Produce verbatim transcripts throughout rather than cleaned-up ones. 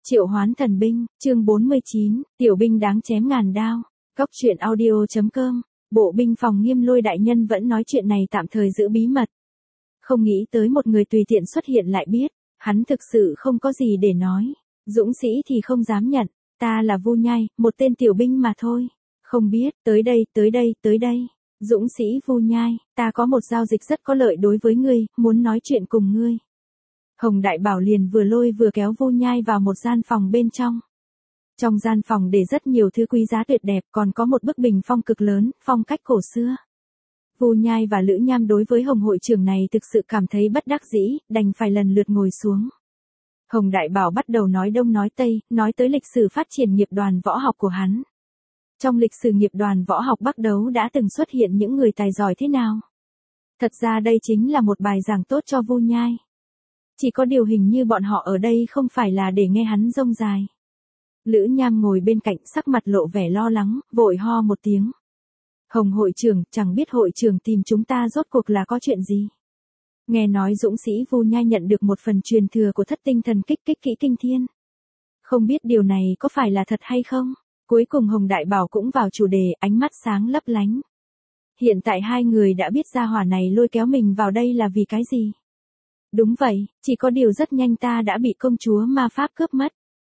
Triệu hoán thần binh, chương bốn mươi chín, tiểu binh đáng chém ngàn đao. Cốc truyện audio chấm com. Bộ binh phòng Nghiêm Lôi đại nhân vẫn nói chuyện này tạm thời giữ bí mật. Không nghĩ tới một người tùy tiện xuất hiện lại biết, hắn thực sự không có gì để nói. Dũng sĩ thì không dám nhận, ta là Vu Nhai, một tên tiểu binh mà thôi. Không biết, tới đây, tới đây, tới đây. Dũng sĩ Vu Nhai, ta có một giao dịch rất có lợi đối với ngươi, muốn nói chuyện cùng ngươi. Hồng Đại Bảo liền vừa lôi vừa kéo Vu Nhai vào một gian phòng bên trong. Trong gian phòng để rất nhiều thứ quý giá tuyệt đẹp, còn có một bức bình phong cực lớn, phong cách cổ xưa. Vu Nhai và Lữ Nham đối với Hồng hội trưởng này thực sự cảm thấy bất đắc dĩ, đành phải lần lượt ngồi xuống. Hồng Đại Bảo bắt đầu nói đông nói tây, nói tới lịch sử phát triển nghiệp đoàn võ học của hắn. Trong lịch sử nghiệp đoàn võ học Bắc Đấu đã từng xuất hiện những người tài giỏi thế nào? Thật ra đây chính là một bài giảng tốt cho Vu Nhai. Chỉ có điều hình như bọn họ ở đây không phải là để nghe hắn rông dài. Lữ Nham ngồi bên cạnh sắc mặt lộ vẻ lo lắng, vội ho một tiếng. Hồng hội trưởng, chẳng biết hội trưởng tìm chúng ta rốt cuộc là có chuyện gì? Nghe nói dũng sĩ Vu Nhai nhận được một phần truyền thừa của thất tinh thần kích kích kỹ kinh thiên. Không biết điều này có phải là thật hay không? Cuối cùng Hồng Đại Bảo cũng vào chủ đề, ánh mắt sáng lấp lánh. Hiện tại hai người đã biết ra hỏa này lôi kéo mình vào đây là vì cái gì? Đúng vậy, chỉ có điều rất nhanh ta đã bị công chúa ma pháp cướp mất.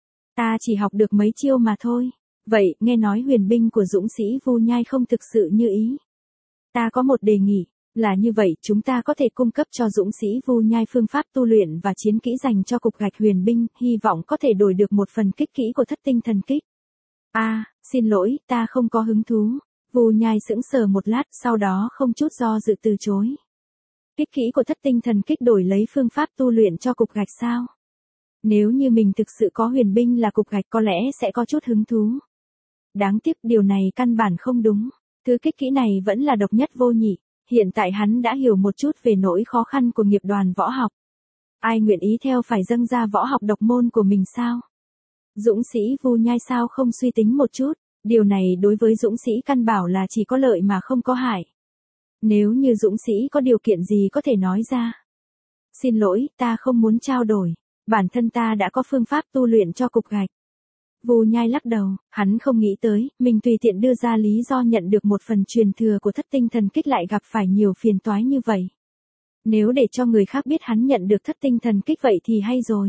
Ta chỉ học được mấy chiêu mà thôi. Vậy, nghe nói huyền binh của dũng sĩ Vu Nhai không thực sự như ý. Ta có một đề nghị, là như vậy chúng ta có thể cung cấp cho dũng sĩ Vu Nhai phương pháp tu luyện và chiến kỹ dành cho cục gạch huyền binh, hy vọng có thể đổi được một phần kích kỹ của thất tinh thần kích. A, à, xin lỗi, ta không có hứng thú. Vu Nhai sững sờ một lát, sau đó không chút do dự từ chối. Kích kỹ của thất tinh thần kích đổi lấy phương pháp tu luyện cho cục gạch sao? Nếu như mình thực sự có huyền binh là cục gạch có lẽ sẽ có chút hứng thú. Đáng tiếc điều này căn bản không đúng. Thứ kích kỹ này vẫn là độc nhất vô nhị. Hiện tại hắn đã hiểu một chút về nỗi khó khăn của nghiệp đoàn võ học. Ai nguyện ý theo phải dâng ra võ học độc môn của mình sao? Dũng sĩ Vu Nhai sao không suy tính một chút? Điều này đối với dũng sĩ căn bảo là chỉ có lợi mà không có hại. Nếu như dũng sĩ có điều kiện gì có thể nói ra. Xin lỗi, ta không muốn trao đổi. Bản thân ta đã có phương pháp tu luyện cho cục gạch. Vu Nhai lắc đầu, hắn không nghĩ tới, mình tùy tiện đưa ra lý do nhận được một phần truyền thừa của thất tinh thần kích lại gặp phải nhiều phiền toái như vậy. Nếu để cho người khác biết hắn nhận được thất tinh thần kích vậy thì hay rồi.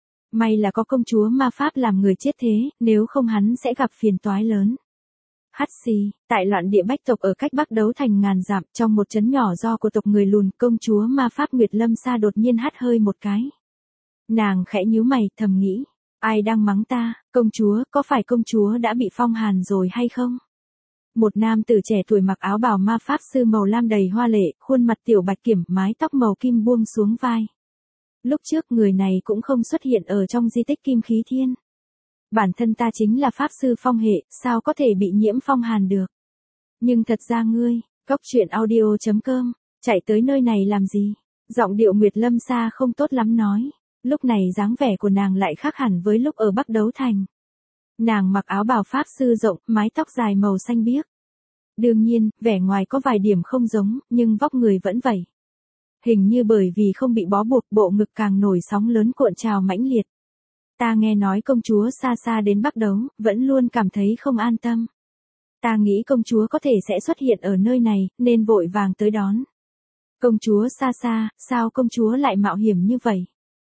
May là có công chúa ma pháp làm người chết thế, nếu không hắn sẽ gặp phiền toái lớn. Hắt xì, tại loạn địa bách tộc ở cách Bắc Đấu thành ngàn dặm, trong một trấn nhỏ do của tộc người lùn, công chúa ma pháp Nguyệt Lâm Sa đột nhiên hắt hơi một cái. Nàng khẽ nhíu mày, thầm nghĩ, ai đang mắng ta, công chúa, có phải công chúa đã bị phong hàn rồi hay không? Một nam tử trẻ tuổi mặc áo bào ma pháp sư màu lam đầy hoa lệ, khuôn mặt tiểu bạch kiểm, mái tóc màu kim buông xuống vai. Lúc trước người này cũng không xuất hiện ở trong di tích Kim Khí Thiên. Bản thân ta chính là pháp sư phong hệ, sao có thể bị nhiễm phong hàn được? Nhưng thật ra ngươi, cốc truyện audio chấm com, chạy tới nơi này làm gì? Giọng điệu Nguyệt Lâm Sa không tốt lắm nói. Lúc này dáng vẻ của nàng lại khác hẳn với lúc ở Bắc Đấu Thành. Nàng mặc áo bào pháp sư rộng, mái tóc dài màu xanh biếc. Đương nhiên, vẻ ngoài có vài điểm không giống, nhưng vóc người vẫn vậy. Hình như bởi vì không bị bó buộc, bộ ngực càng nổi sóng lớn cuộn trào mãnh liệt. Ta nghe nói công chúa xa xa đến Bắc Đấu, vẫn luôn cảm thấy không an tâm. Ta nghĩ công chúa có thể sẽ xuất hiện ở nơi này, nên vội vàng tới đón. Công chúa xa xa, sao công chúa lại mạo hiểm như vậy?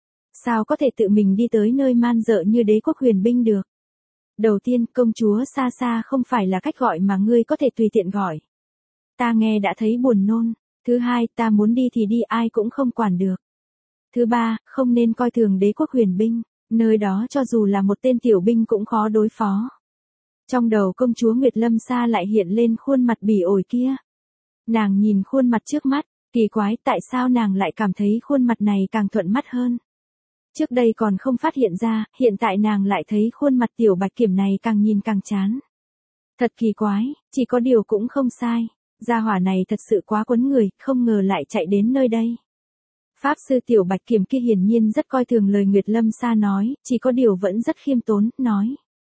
Sao có thể tự mình đi tới nơi man dợ như đế quốc huyền binh được? Đầu tiên, công chúa xa xa không phải là cách gọi mà ngươi có thể tùy tiện gọi. Ta nghe đã thấy buồn nôn. Thứ hai, ta muốn đi thì đi ai cũng không quản được. Thứ ba, không nên coi thường đế quốc huyền binh, nơi đó cho dù là một tên tiểu binh cũng khó đối phó. Trong đầu công chúa Nguyệt Lâm Sa lại hiện lên khuôn mặt bỉ ổi kia. Nàng nhìn khuôn mặt trước mắt, kỳ quái tại sao nàng lại cảm thấy khuôn mặt này càng thuận mắt hơn. Trước đây còn không phát hiện ra, hiện tại nàng lại thấy khuôn mặt tiểu bạch kiểm này càng nhìn càng chán. Thật kỳ quái, chỉ có điều cũng không sai. Gia hỏa này thật sự quá quấn người, không ngờ lại chạy đến nơi đây. Pháp sư tiểu bạch kiểm kia hiển nhiên rất coi thường lời Nguyệt Lâm Sa nói, chỉ có điều vẫn rất khiêm tốn, nói.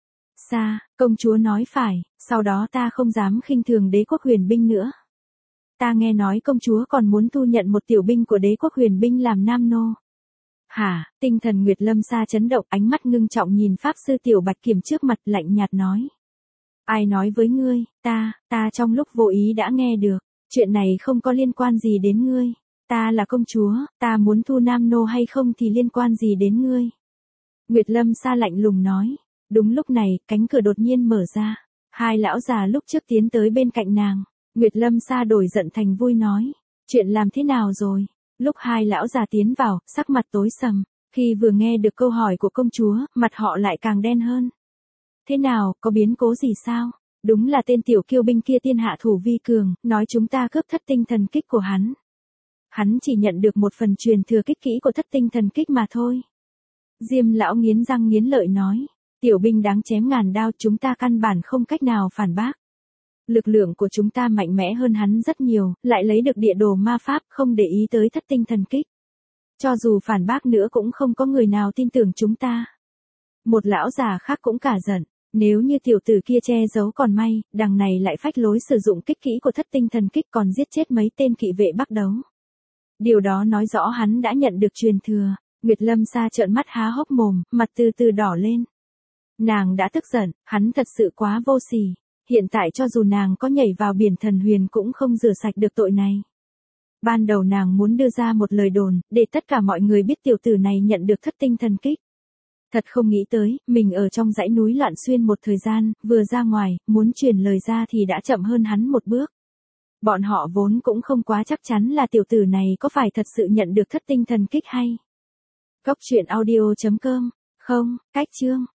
Sa, công chúa nói phải, sau đó ta không dám khinh thường đế quốc huyền binh nữa. Ta nghe nói công chúa còn muốn thu nhận một tiểu binh của đế quốc huyền binh làm nam nô. Hả, tinh thần Nguyệt Lâm Sa chấn động, ánh mắt ngưng trọng nhìn Pháp Sư Tiểu Bạch Kiểm trước mặt, lạnh nhạt nói. Ai nói với ngươi, ta, ta trong lúc vô ý đã nghe được, chuyện này không có liên quan gì đến ngươi, ta là công chúa, ta muốn thu nam nô hay không thì liên quan gì đến ngươi. Nguyệt Lâm Sa lạnh lùng nói. Đúng lúc này, cánh cửa đột nhiên mở ra, hai lão già lúc trước tiến tới bên cạnh nàng. Nguyệt Lâm Sa đổi giận thành vui nói, chuyện làm thế nào rồi? Lúc hai lão già tiến vào, sắc mặt tối sầm, khi vừa nghe được câu hỏi của công chúa, mặt họ lại càng đen hơn. Thế nào, có biến cố gì sao? Đúng là tên tiểu kiêu binh kia tiên hạ thủ vi cường, nói chúng ta cướp thất tinh thần kích của hắn. Hắn chỉ nhận được một phần truyền thừa kích kỹ của thất tinh thần kích mà thôi. Diêm lão nghiến răng nghiến lợi nói, tiểu binh đáng chém ngàn đao, chúng ta căn bản không cách nào phản bác. Lực lượng của chúng ta mạnh mẽ hơn hắn rất nhiều, lại lấy được địa đồ ma pháp, không để ý tới thất tinh thần kích. Cho dù phản bác nữa cũng không có người nào tin tưởng chúng ta. Một lão già khác cũng cả giận, nếu như tiểu tử kia che giấu còn may, đằng này lại phách lối sử dụng kích kỹ của thất tinh thần kích còn giết chết mấy tên kỵ vệ Bắc Đấu. Điều đó nói rõ hắn đã nhận được truyền thừa. Nguyệt Lâm Sa trợn mắt há hốc mồm, mặt từ từ đỏ lên. Nàng đã tức giận, hắn thật sự quá vô sỉ. Hiện tại cho dù nàng có nhảy vào biển thần huyền cũng không rửa sạch được tội này. Ban đầu nàng muốn đưa ra một lời đồn, để tất cả mọi người biết tiểu tử này nhận được thất tinh thần kích. Thật không nghĩ tới, mình ở trong dãy núi loạn xuyên một thời gian, vừa ra ngoài, muốn truyền lời ra thì đã chậm hơn hắn một bước. Bọn họ vốn cũng không quá chắc chắn là tiểu tử này có phải thật sự nhận được thất tinh thần kích hay. Cốc truyện audio chấm com, không, cách chương.